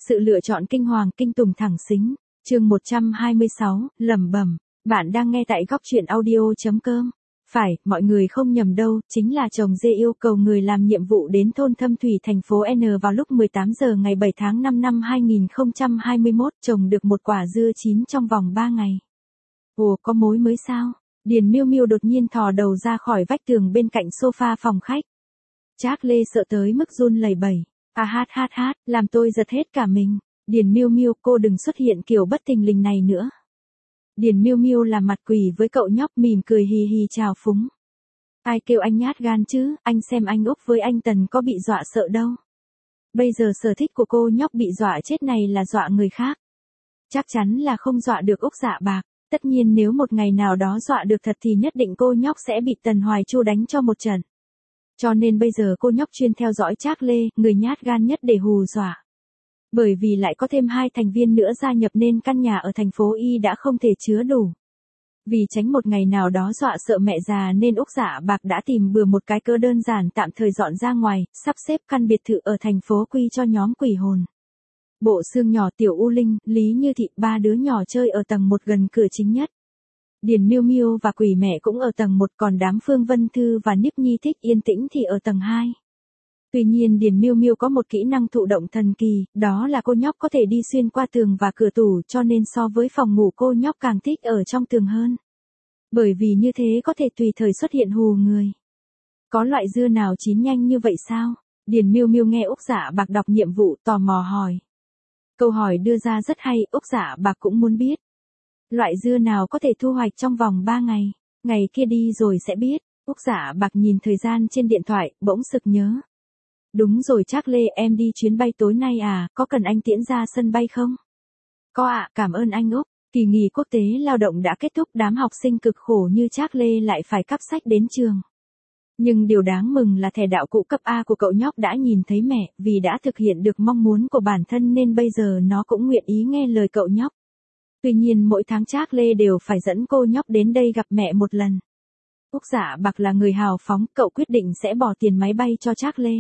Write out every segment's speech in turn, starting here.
Sự lựa chọn kinh hoàng kinh tủng thẳng xính. Chương 126, lẩm bẩm. Bạn đang nghe tại góc truyện audio.com. Phải, mọi người không nhầm đâu, chính là chồng Dê yêu cầu người làm nhiệm vụ đến thôn Thâm Thủy thành phố N vào lúc 18 giờ ngày 7 tháng 5 năm 2021, trồng được một quả dưa chín trong vòng 3 ngày. Ồ, có mối mới sao? Điền Miêu Miêu đột nhiên thò đầu ra khỏi vách tường bên cạnh sofa phòng khách. Trác Lê sợ tới mức run lẩy bẩy. Hát, làm tôi giật hết cả mình. Điền Miêu Miêu, cô đừng xuất hiện kiểu bất thình lình này nữa. Điền Miêu Miêu làm mặt quỷ với cậu nhóc, mỉm cười hì hì chào phúng. Ai kêu anh nhát gan chứ, anh xem anh Úc với anh Tần có bị dọa sợ đâu. Bây giờ sở thích của cô nhóc bị dọa chết này là dọa người khác. Chắc chắn là không dọa được Úc Dạ Bạc. Tất nhiên nếu một ngày nào đó dọa được thật thì nhất định cô nhóc sẽ bị Tần Hoài Chu đánh cho một trận. Cho nên bây giờ cô nhóc chuyên theo dõi Trác Lê, người nhát gan nhất để hù dọa. Bởi vì lại có thêm 2 thành viên nữa gia nhập nên căn nhà ở thành phố Y đã không thể chứa đủ. Vì tránh một ngày nào đó dọa sợ mẹ già nên Úc Dạ Bạc đã tìm bừa một cái cớ đơn giản tạm thời dọn ra ngoài, sắp xếp căn biệt thự ở thành phố Quy cho nhóm quỷ hồn. Bộ Xương nhỏ, Tiểu U Linh, Lý Như Thị, 3 đứa nhỏ chơi ở tầng 1 gần cửa chính nhất. Điền Miêu Miêu và Quỷ Mẹ cũng ở tầng 1, còn đám Phương Vân Thư và Niếp Nhi thích yên tĩnh thì ở tầng 2. Tuy nhiên Điền Miêu Miêu có một kỹ năng thụ động thần kỳ, đó là cô nhóc có thể đi xuyên qua tường và cửa tủ, cho nên so với phòng ngủ cô nhóc càng thích ở trong tường hơn. Bởi vì như thế có thể tùy thời xuất hiện hù người. Có loại dưa nào chín nhanh như vậy sao? Điền Miêu Miêu nghe Úc Dạ Bạc đọc nhiệm vụ tò mò hỏi. Câu hỏi đưa ra rất hay, Úc Dạ Bạc cũng muốn biết. Loại dưa nào có thể thu hoạch trong vòng 3 ngày, ngày kia đi rồi sẽ biết. Úc Dạ Bạc nhìn thời gian trên điện thoại, bỗng sực nhớ. Đúng rồi Trác Lê, em đi chuyến bay tối nay à, có cần anh tiễn ra sân bay không? Có ạ, cảm ơn anh Úc. Kỳ nghỉ quốc tế lao động đã kết thúc, đám học sinh cực khổ như Trác Lê lại phải cắp sách đến trường. Nhưng điều đáng mừng là thẻ đạo cụ cấp A của cậu nhóc đã nhìn thấy mẹ, vì đã thực hiện được mong muốn của bản thân nên bây giờ nó cũng nguyện ý nghe lời cậu nhóc. Tuy nhiên mỗi tháng Trác Lê đều phải dẫn cô nhóc đến đây gặp mẹ một lần. Úc Dạ Bạc là người hào phóng, cậu quyết định sẽ bỏ tiền máy bay cho Trác Lê.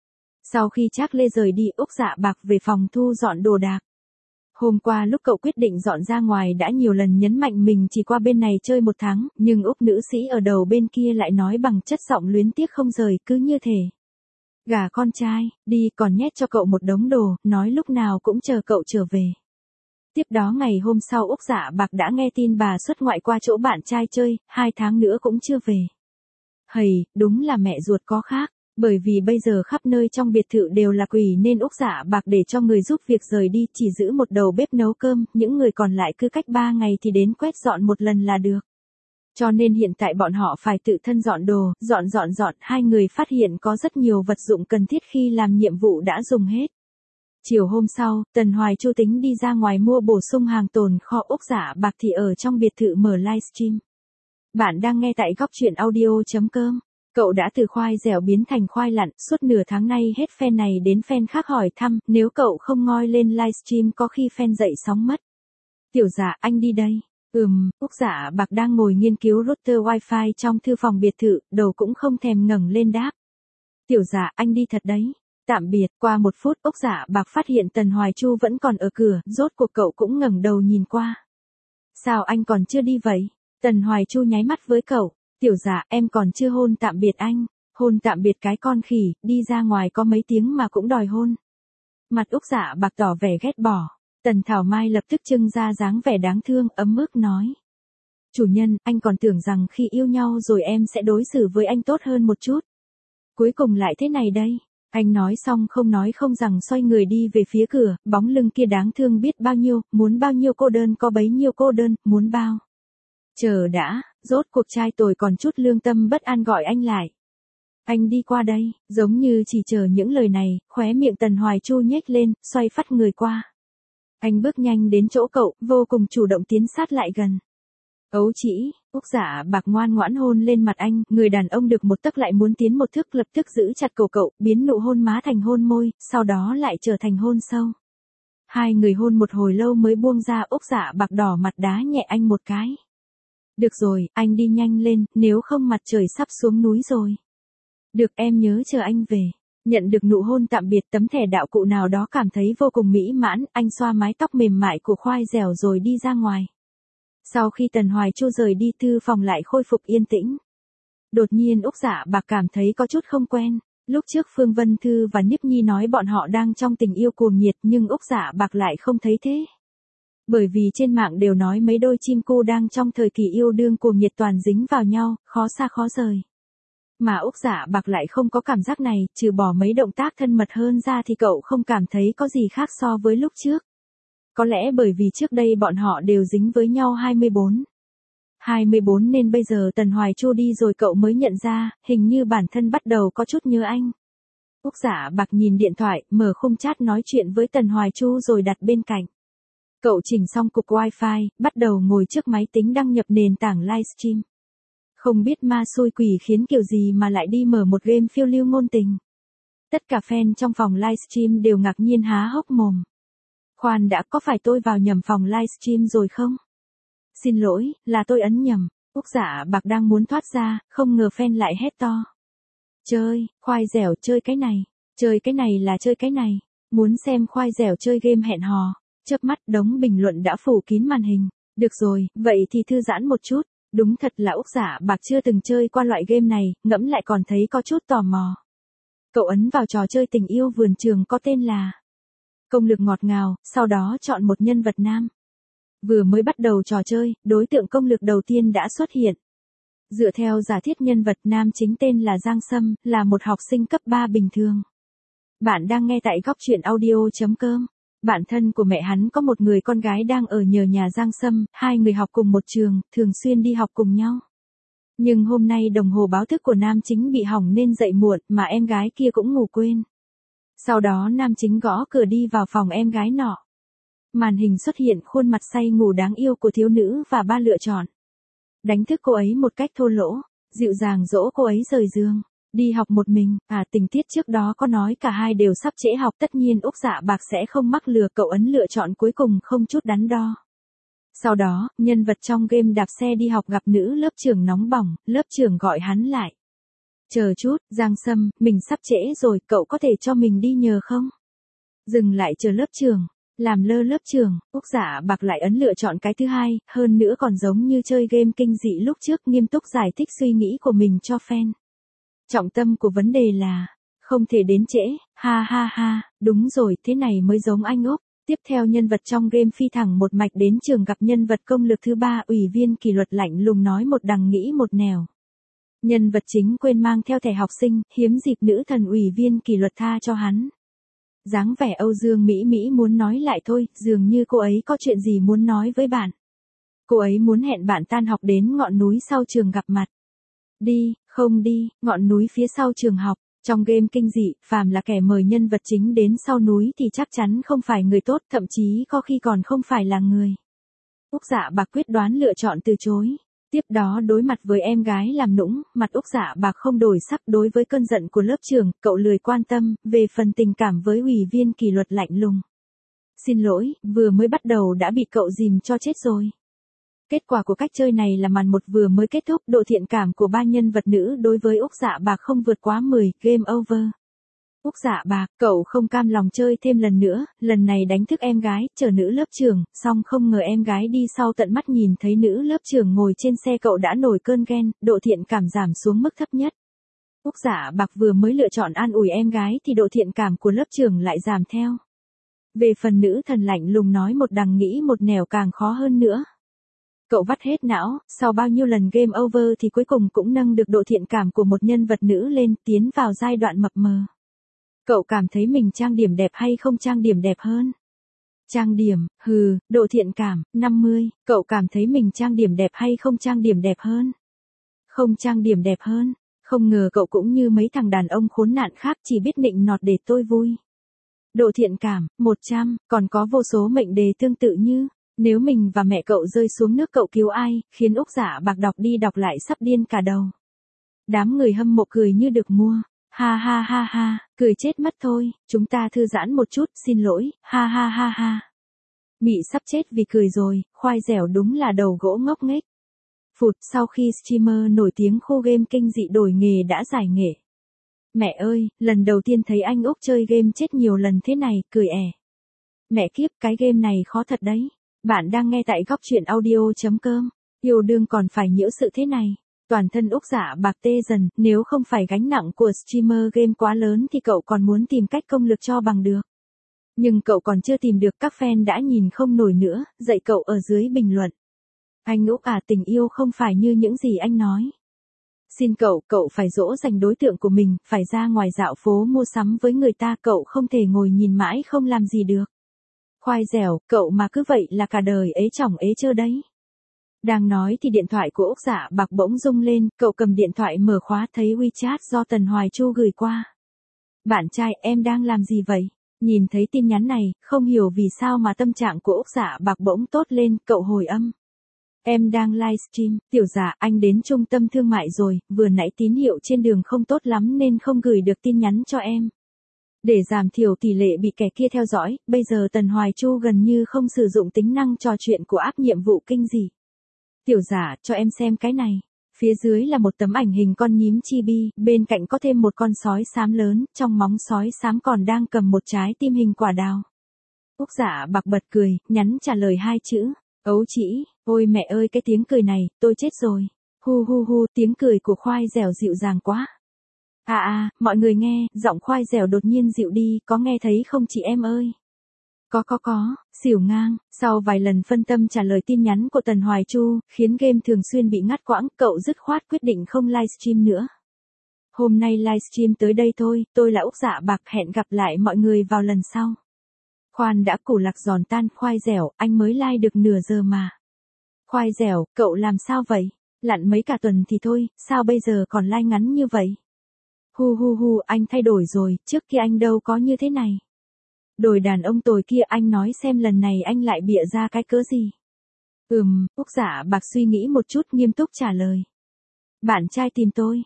Sau khi Trác Lê rời đi, Úc Dạ Bạc về phòng thu dọn đồ đạc. Hôm qua lúc cậu quyết định dọn ra ngoài đã nhiều lần nhấn mạnh mình chỉ qua bên này chơi 1 tháng, nhưng Úc nữ sĩ ở đầu bên kia lại nói bằng chất giọng luyến tiếc không rời, cứ như thể gả con trai, đi, còn nhét cho cậu một đống đồ, nói lúc nào cũng chờ cậu trở về. Tiếp đó ngày hôm sau Úc Dạ Bạc đã nghe tin bà xuất ngoại qua chỗ bạn trai chơi, 2 tháng nữa cũng chưa về. Hầy, đúng là mẹ ruột có khác. Bởi vì bây giờ khắp nơi trong biệt thự đều là quỷ nên Úc Dạ Bạc để cho người giúp việc rời đi, chỉ giữ một đầu bếp nấu cơm, những người còn lại cứ cách 3 ngày thì đến quét dọn một lần là được. Cho nên hiện tại bọn họ phải tự thân dọn đồ, dọn, 2 người phát hiện có rất nhiều vật dụng cần thiết khi làm nhiệm vụ đã dùng hết. Chiều hôm sau, Tần Hoài Chu tính đi ra ngoài mua bổ sung hàng tồn kho, Úc Dạ Bạc thì ở trong biệt thự mở livestream. Bạn đang nghe tại góc truyện audio.com. Cậu đã từ khoai dẻo biến thành khoai lặn, suốt nửa tháng nay hết fan này đến fan khác hỏi thăm, nếu cậu không ngoi lên livestream có khi fan dậy sóng mất. Tiểu Dạ, anh đi đây. Úc Dạ Bạc đang ngồi nghiên cứu router wifi trong thư phòng biệt thự, đầu cũng không thèm ngẩng lên đáp. Tiểu Dạ, anh đi thật đấy. Tạm biệt. Qua 1 phút Úc Dạ Bạc phát hiện Tần Hoài Chu vẫn còn ở cửa, rốt cuộc cậu cũng ngẩng đầu nhìn qua. Sao anh còn chưa đi vậy? Tần Hoài Chu nháy mắt với cậu. Tiểu Dạ, em còn chưa hôn tạm biệt anh. Hôn tạm biệt cái con khỉ, đi ra ngoài có mấy tiếng mà cũng đòi hôn. Mặt Úc Dạ Bạc tỏ vẻ ghét bỏ. Tần Thảo Mai lập tức trưng ra dáng vẻ đáng thương, ấm ức nói. Chủ nhân, anh còn tưởng rằng khi yêu nhau rồi em sẽ đối xử với anh tốt hơn một chút. Cuối cùng lại thế này đây. Anh nói xong không nói không rằng xoay người đi về phía cửa, bóng lưng kia đáng thương biết bao nhiêu, muốn bao nhiêu cô đơn có bấy nhiêu cô đơn, muốn bao. Chờ đã, rốt cuộc trai tôi còn chút lương tâm bất an gọi anh lại. Anh đi qua đây, giống như chỉ chờ những lời này, khóe miệng Tần Hoài Chu nhếch lên, xoay phắt người qua. Anh bước nhanh đến chỗ cậu, vô cùng chủ động tiến sát lại gần. Ấu chỉ, Úc Dạ Bạc ngoan ngoãn hôn lên mặt anh, người đàn ông được một tấc lại muốn tiến một thước, lập tức giữ chặt cổ cậu, biến nụ hôn má thành hôn môi, sau đó lại trở thành hôn sâu. 2 người hôn một hồi lâu mới buông ra, Úc Dạ Bạc đỏ mặt đá nhẹ anh một cái. Được rồi, anh đi nhanh lên, nếu không mặt trời sắp xuống núi rồi. Được, em nhớ chờ anh về. Nhận được nụ hôn tạm biệt, tấm thẻ đạo cụ nào đó cảm thấy vô cùng mỹ mãn, anh xoa mái tóc mềm mại của khoai dẻo rồi đi ra ngoài. Sau khi Tần Hoài Chu rời đi, thư phòng lại khôi phục yên tĩnh. Đột nhiên Úc Dạ Bạc cảm thấy có chút không quen. Lúc trước Phương Vân Thư và Niếp Nhi nói bọn họ đang trong tình yêu cuồng nhiệt, nhưng Úc Dạ Bạc lại không thấy thế. Bởi vì trên mạng đều nói mấy đôi chim cu đang trong thời kỳ yêu đương cuồng nhiệt, toàn dính vào nhau, khó xa khó rời. Mà Úc Dạ Bạc lại không có cảm giác này, trừ bỏ mấy động tác thân mật hơn ra thì cậu không cảm thấy có gì khác so với lúc trước. Có lẽ bởi vì trước đây bọn họ đều dính với nhau 24 nên bây giờ Tần Hoài Chu đi rồi cậu mới nhận ra, hình như bản thân bắt đầu có chút nhớ anh. Úc Dạ Bạc nhìn điện thoại, mở khung chat nói chuyện với Tần Hoài Chu rồi đặt bên cạnh. Cậu chỉnh xong cục wifi, bắt đầu ngồi trước máy tính đăng nhập nền tảng livestream. Không biết ma xui quỷ khiến kiểu gì mà lại đi mở một game phiêu lưu ngôn tình. Tất cả fan trong phòng livestream đều ngạc nhiên há hốc mồm. Khoan đã, có phải tôi vào nhầm phòng livestream rồi không? Xin lỗi, là tôi ấn nhầm. Úc Dạ Bạc đang muốn thoát ra, không ngờ fan lại hét to. Chơi, khoai dẻo chơi cái này. Chơi cái này là chơi cái này. Muốn xem khoai dẻo chơi game hẹn hò. Chớp mắt đống bình luận đã phủ kín màn hình. Được rồi, vậy thì thư giãn một chút. Đúng thật là Úc Dạ Bạc chưa từng chơi qua loại game này, ngẫm lại còn thấy có chút tò mò. Cậu ấn vào trò chơi tình yêu vườn trường có tên là Công lực ngọt ngào, sau đó chọn một nhân vật nam. Vừa mới bắt đầu trò chơi, đối tượng công lực đầu tiên đã xuất hiện. Dựa theo giả thiết nhân vật nam chính tên là Giang Sâm, là một học sinh cấp 3 bình thường. Bạn đang nghe tại góc truyện audio.com. Bạn thân của mẹ hắn có một người con gái đang ở nhờ nhà Giang Sâm, hai người học cùng một trường, thường xuyên đi học cùng nhau. Nhưng hôm nay đồng hồ báo thức của nam chính bị hỏng nên dậy muộn, mà em gái kia cũng ngủ quên. Sau đó nam chính gõ cửa đi vào phòng em gái nọ. Màn hình xuất hiện khuôn mặt say ngủ đáng yêu của thiếu nữ và ba lựa chọn. Đánh thức cô ấy một cách thô lỗ, dịu dàng dỗ cô ấy rời giường, đi học một mình. Tình tiết trước đó có nói cả hai đều sắp trễ học, tất nhiên Úc Dạ Bạc sẽ không mắc lừa, cậu ấn lựa chọn cuối cùng không chút đắn đo. Sau đó, nhân vật trong game đạp xe đi học gặp nữ lớp trưởng nóng bỏng, lớp trưởng gọi hắn lại. Chờ chút, Giang Sâm, mình sắp trễ rồi, cậu có thể cho mình đi nhờ không? Dừng lại chờ lớp trưởng. Làm lơ lớp trường, Úc Dạ Bạc lại ấn lựa chọn cái thứ hai, hơn nữa còn giống như chơi game kinh dị lúc trước, nghiêm túc giải thích suy nghĩ của mình cho fan. Trọng tâm của vấn đề là, không thể đến trễ, ha ha ha, đúng rồi, thế này mới giống anh Úc. Tiếp theo nhân vật trong game phi thẳng một mạch đến trường gặp nhân vật công lực thứ 3, ủy viên kỷ luật lạnh lùng nói một đằng nghĩ một nẻo. Nhân vật chính quên mang theo thẻ học sinh, hiếm dịp nữ thần ủy viên kỷ luật tha cho hắn. Dáng vẻ Âu Dương Mỹ Mỹ muốn nói lại thôi, dường như cô ấy có chuyện gì muốn nói với bạn. Cô ấy muốn hẹn bạn tan học đến ngọn núi sau trường gặp mặt. Đi, không đi, ngọn núi phía sau trường học. Trong game kinh dị, phàm là kẻ mời nhân vật chính đến sau núi thì chắc chắn không phải người tốt, thậm chí có khi còn không phải là người. Úc Dạ Bạc quyết đoán lựa chọn từ chối. Tiếp đó đối mặt với em gái làm nũng, mặt Úc Dạ Bạc không đổi sắc. Đối với cơn giận của lớp trưởng, cậu lười quan tâm, về phần tình cảm với ủy viên kỷ luật lạnh lùng. Xin lỗi, vừa mới bắt đầu đã bị cậu dìm cho chết rồi. Kết quả của cách chơi này là màn 1 vừa mới kết thúc, độ thiện cảm của ba nhân vật nữ đối với Úc Dạ Bạc không vượt quá 10, game over. Úc Dạ Bạc, cậu không cam lòng chơi thêm lần nữa, lần này đánh thức em gái, chở nữ lớp trưởng, xong không ngờ em gái đi sau tận mắt nhìn thấy nữ lớp trưởng ngồi trên xe, cậu đã nổi cơn ghen, độ thiện cảm giảm xuống mức thấp nhất. Úc Dạ Bạc vừa mới lựa chọn an ủi em gái thì độ thiện cảm của lớp trưởng lại giảm theo. Về phần nữ thần lạnh lùng nói một đằng nghĩ một nẻo càng khó hơn nữa. Cậu vắt hết não, sau bao nhiêu lần game over thì cuối cùng cũng nâng được độ thiện cảm của một nhân vật nữ lên, tiến vào giai đoạn mập mờ. Cậu cảm thấy mình trang điểm đẹp hay không trang điểm đẹp hơn? Trang điểm, độ thiện cảm, 50, cậu cảm thấy mình trang điểm đẹp hay không trang điểm đẹp hơn? Không trang điểm đẹp hơn, không ngờ cậu cũng như mấy thằng đàn ông khốn nạn khác chỉ biết nịnh nọt để tôi vui. Độ thiện cảm, 100, còn có vô số mệnh đề tương tự như, nếu mình và mẹ cậu rơi xuống nước cậu cứu ai, khiến Úc Dạ Bạc đọc đi đọc lại sắp điên cả đầu. Đám người hâm mộ cười như được mua. Ha ha ha ha, cười chết mất thôi, chúng ta thư giãn một chút, xin lỗi, ha ha ha ha. Mị sắp chết vì cười rồi, khoai dẻo đúng là đầu gỗ ngốc nghếch. Phụt, sau khi streamer nổi tiếng khu game kinh dị đổi nghề đã giải nghệ. Mẹ ơi, lần đầu tiên thấy anh Úc chơi game chết nhiều lần thế này, cười ẻ. Mẹ kiếp, cái game này khó thật đấy. Bạn đang nghe tại góc truyện audio.com. Yêu đương còn phải nhiễu sự thế này. Toàn thân Úc Dạ Bạc tê dần, nếu không phải gánh nặng của streamer game quá lớn thì cậu còn muốn tìm cách công lực cho bằng được. Nhưng cậu còn chưa tìm được, các fan đã nhìn không nổi nữa, dạy cậu ở dưới bình luận. Anh Úc à, tình yêu không phải như những gì anh nói. Xin cậu phải dỗ dành đối tượng của mình, phải ra ngoài dạo phố mua sắm với người ta, cậu không thể ngồi nhìn mãi không làm gì được. Khoai dẻo, cậu mà cứ vậy là cả đời ế chỏng ế chơ đấy. Đang nói thì điện thoại của Úc Dạ Bạc bỗng rung lên, cậu cầm điện thoại mở khóa thấy WeChat do Tần Hoài Chu gửi qua. Bạn trai, em đang làm gì vậy? Nhìn thấy tin nhắn này, không hiểu vì sao mà tâm trạng của Úc Dạ Bạc bỗng tốt lên, cậu hồi âm. Em đang livestream, tiểu dạ, anh đến trung tâm thương mại rồi, vừa nãy tín hiệu trên đường không tốt lắm nên không gửi được tin nhắn cho em. Để giảm thiểu tỷ lệ bị kẻ kia theo dõi, bây giờ Tần Hoài Chu gần như không sử dụng tính năng trò chuyện của app nhiệm vụ kinh dị. Tiểu giả, cho em xem cái này. Phía dưới là một tấm ảnh hình con nhím chibi, bên cạnh có thêm một con sói xám lớn, trong móng sói xám còn đang cầm một trái tim hình quả đào. Úc Dạ Bạc bật cười, nhắn trả lời 2 chữ. Ấu trĩ, ôi mẹ ơi, cái tiếng cười này, tôi chết rồi. Hu hu hu, tiếng cười của khoai dẻo dịu dàng quá. Mọi người nghe, giọng khoai dẻo đột nhiên dịu đi, có nghe thấy không chị em ơi? Có, xỉu ngang, sau vài lần phân tâm trả lời tin nhắn của Tần Hoài Chu, khiến game thường xuyên bị ngắt quãng, cậu dứt khoát quyết định không livestream nữa. Hôm nay livestream tới đây thôi, tôi là Úc Dạ Bạc, hẹn gặp lại mọi người vào lần sau. Khoan đã, củ lạc giòn tan, khoai dẻo, anh mới like được nửa giờ mà. Khoai dẻo, cậu làm sao vậy? Lặn mấy cả tuần thì thôi, sao bây giờ còn like ngắn như vậy? Hu, anh thay đổi rồi, trước kia anh đâu có như thế này. Đồi đàn ông tồi kia, anh nói xem lần này anh lại bịa ra cái cớ gì? Úc Dạ Bạc suy nghĩ một chút, nghiêm túc trả lời. Bạn trai tìm tôi,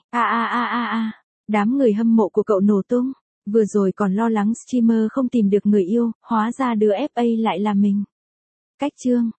Đám người hâm mộ của cậu nổ tung, vừa rồi còn lo lắng streamer không tìm được người yêu, hóa ra đứa FA lại là mình. Cách chương.